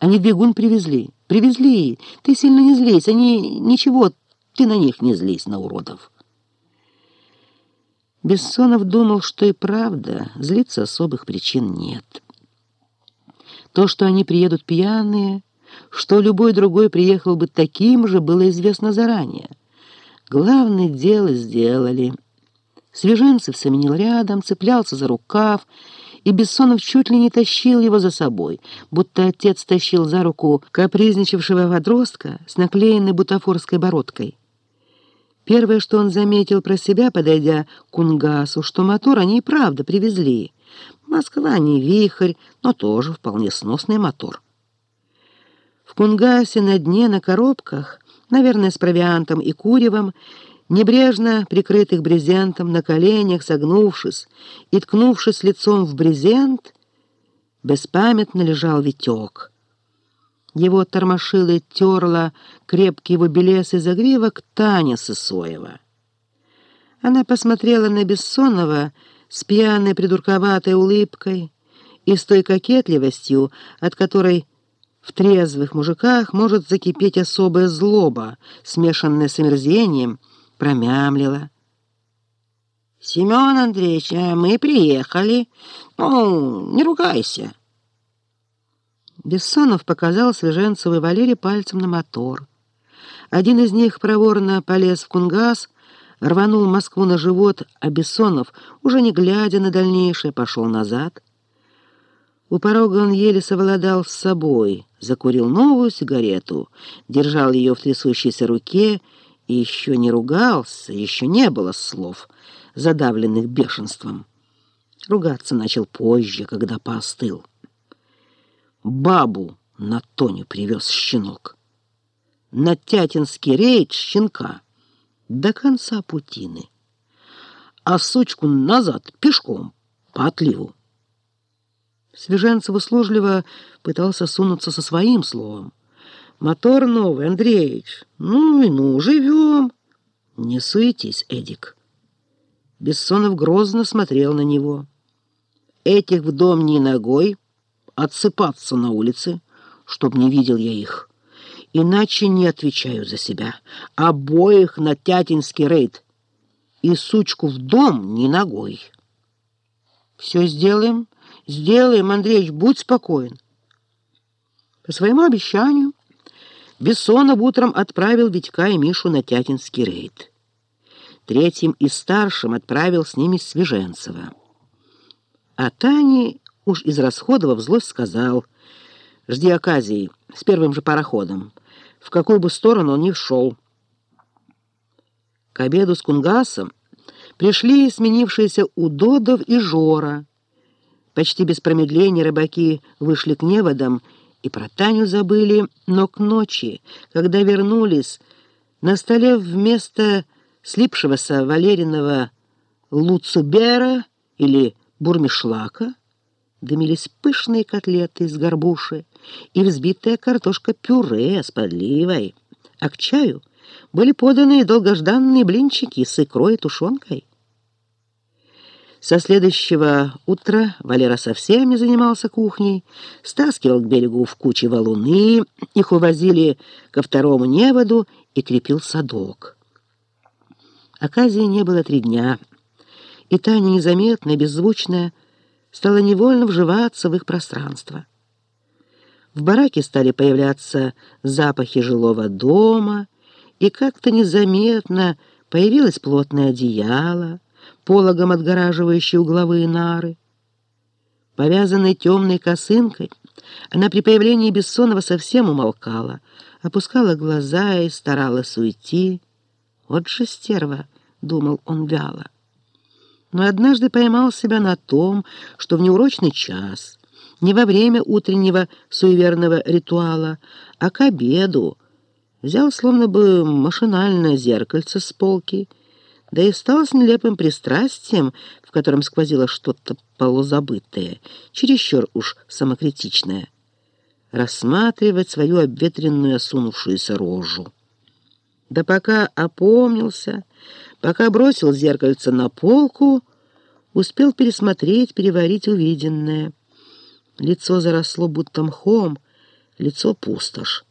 Они бегун привезли. Привезли. Ты сильно не злись. Они... Ничего, ты на них не злись, на уродов. Бессонов думал, что и правда злиться особых причин нет. То, что они приедут пьяные, что любой другой приехал бы таким же, было известно заранее. Главное дело сделали. Свеженцев семенил рядом, цеплялся за рукав, и Бессонов чуть ли не тащил его за собой, будто отец тащил за руку капризничавшего подростка с наклеенной бутафорской бородкой. Первое, что он заметил про себя, подойдя к Кунгасу, что мотор они и правда привезли. Москва не вихрь, но тоже вполне сносный мотор. В Кунгасе на дне, на коробках, наверное, с провиантом и куревом, небрежно прикрытых брезентом, на коленях, согнувшись и ткнувшись лицом в брезент, беспамятно лежал Витек. Его тормошила и терла крепкий его белесый загривок Таня Сысоева. Она посмотрела на Бессонова с пьяной придурковатой улыбкой и с той кокетливостью, от которой в трезвых мужиках может закипеть особая злоба, смешанная с омерзением, промямлила: «Семен Андреевич, мы приехали. Ну, не ругайся». Бессонов показал Свеженцеву и Валере пальцем на мотор. Один из них проворно полез в Кунгас, рванул Москву на живот, а Бессонов, уже не глядя на дальнейшее, пошел назад. У порога он еле совладал с собой, закурил новую сигарету, держал ее в трясущейся руке и еще не ругался, еще не было слов, задавленных бешенством. Ругаться начал позже, когда поостыл. Бабу на Тоню привез щенок. На Тятинский рейд щенка до конца путины, а сучку назад пешком по отливу. Свеженцев услужливо пытался сунуться со своим словом. «Мотор новый, Андреич. Ну, живем». «Не суетись, Эдик». Бессонов грозно смотрел на него. «Этих в дом ни ногой, отсыпаться на улице, чтоб не видел я их. Иначе не отвечаю за себя. Обоих на Тятинский рейд. И сучку в дом ни ногой». «Все сделаем, Андреич, будь спокоен». По своему обещанию Бессонов утром отправил Витька и Мишу на Тятинский рейд. Третьим и старшим отправил с ними Свеженцева. А Тане, уж израсходовав злость, сказал: «Жди оказии, с первым же пароходом, в какую бы сторону он ни шел». К обеду с Кунгасом пришли сменившиеся Удодов и Жора. Почти без промедления рыбаки вышли к неводам и про Таню забыли, но к ночи, когда вернулись, на столе вместо слипшегося Валериного луцубера или бурмишлака дымились пышные котлеты из горбуши и взбитая картошка-пюре с подливой, а к чаю были поданы долгожданные блинчики с икрой и тушенкой. Со следующего утра Валера совсем не занимался кухней, стаскивал к берегу в куче валуны, их увозили ко второму неводу и крепил садок. Оказии не было 3 дня, и Таня незаметная, беззвучная, стала невольно вживаться в их пространство. В бараке стали появляться запахи жилого дома, и как-то незаметно появилось плотное одеяло, пологом отгораживающие угловые нары. Повязанной темной косынкой, она при появлении Бессонова совсем умолкала, опускала глаза и старалась уйти. «Вот же стерва», — думал он вяло. Но однажды поймал себя на том, что в неурочный час, не во время утреннего суеверного ритуала, а к обеду, взял словно бы машинально зеркальце с полки, да и стал с нелепым пристрастием, в котором сквозило что-то полузабытое, чересчур уж самокритичное, рассматривать свою обветренную осунувшуюся рожу. Да пока опомнился, пока бросил зеркальце на полку, успел пересмотреть, переварить увиденное. Лицо заросло будто мхом, лицо пустошь.